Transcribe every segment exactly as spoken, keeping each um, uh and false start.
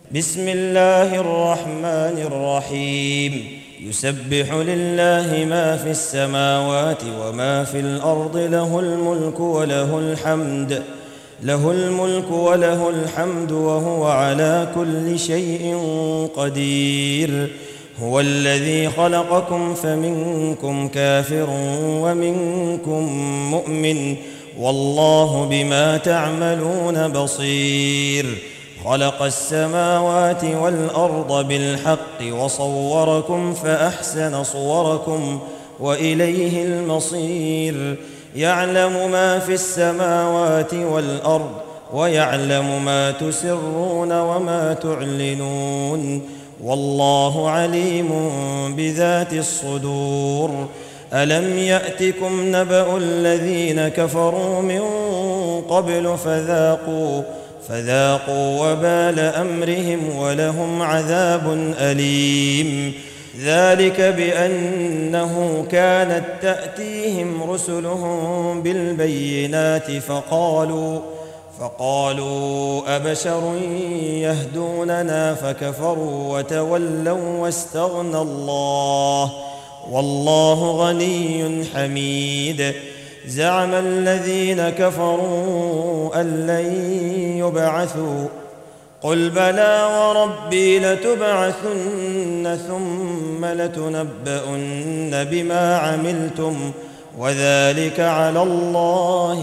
بسم الله الرحمن الرحيم يسبح لله ما في السماوات وما في الأرض له الملك وله الحمد له الملك وله الحمد وهو على كل شيء قدير. هو الذي خلقكم فمنكم كافر ومنكم مؤمن والله بما تعملون بصير. خلق السماوات والأرض بالحق وصوركم فأحسن صوركم وإليه المصير. يعلم ما في السماوات والأرض ويعلم ما تسرون وما تعلنون والله عليم بذات الصدور. ألم يأتكم نبأ الذين كفروا من قبل فذاقوا فذاقوا وبال أمرهم ولهم عذاب أليم. ذلك بأنه كانت تأتيهم رسلهم بالبينات فقالوا فقالوا أبشر يهدوننا فكفروا وتولوا واستغنى الله والله غني حميد. زعم الذين كفروا أن لن يبعثوا قل بلى وربي لتبعثن ثم لتنبؤن بما عملتم وذلك على الله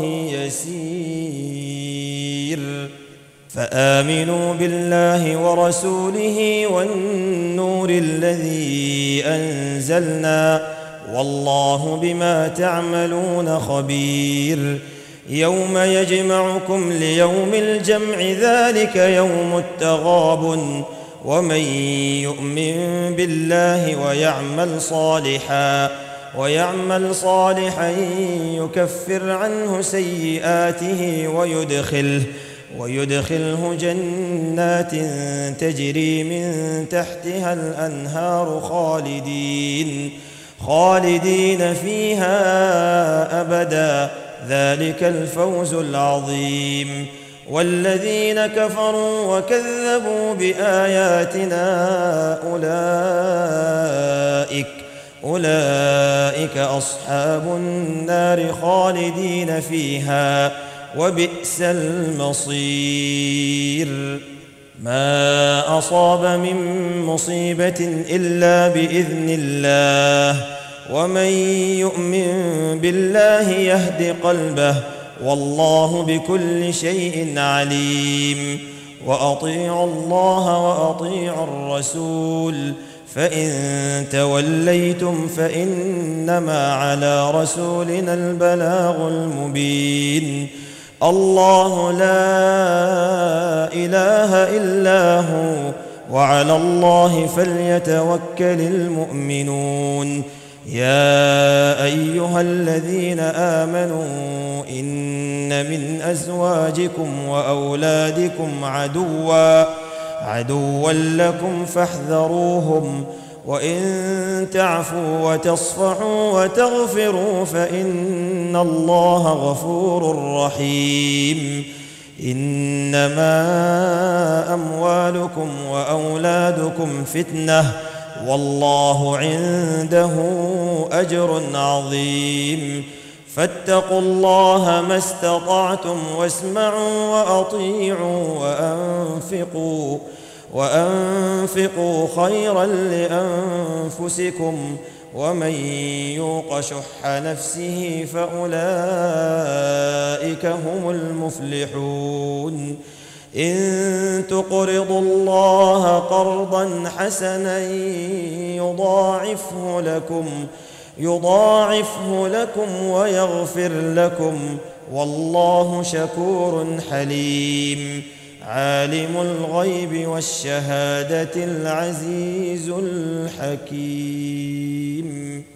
يسير. فآمنوا بالله ورسوله والنور الذي أنزلنا والله بما تعملون خبير. يوم يجمعكم ليوم الجمع ذلك يوم التغابن ومن يؤمن بالله ويعمل صالحا ويعمل صالحا يكفر عنه سيئاته ويدخله ويدخله جنات تجري من تحتها الأنهار خالدين خالدين فيها أبدا ذلك الفوز العظيم. والذين كفروا وكذبوا بآياتنا أولئك أولئك أصحاب النار خالدين فيها وبئس المصير. ما أصاب من مصيبة إلا بإذن الله ومن يؤمن بالله يهد قلبه والله بكل شيء عليم. وأطيعوا الله وأطيعوا الرسول فإن توليتم فإنما على رسولنا البلاغ المبين. الله لا إله إلا هو وعلى الله فليتوكل المؤمنون. يا أيها الذين آمنوا إن من أزواجكم وأولادكم عدوا عدوا لكم فاحذروهم وإن تعفوا وتصفحوا وتغفروا فإن الله غفور رحيم. إنما أموالكم وأولادكم فتنة والله عنده أجر عظيم. فاتقوا الله ما استطعتم واسمعوا وأطيعوا وأنفقوا وأنفقوا خيرا لأنفسكم ومن يوق شح نفسه فأولئك هم المفلحون. إن تقرضوا الله قرضا حسنا يضاعفه لكم يضاعفه لكم ويغفر لكم والله شكور حليم. عالم الغيب والشهادة العزيز الحكيم.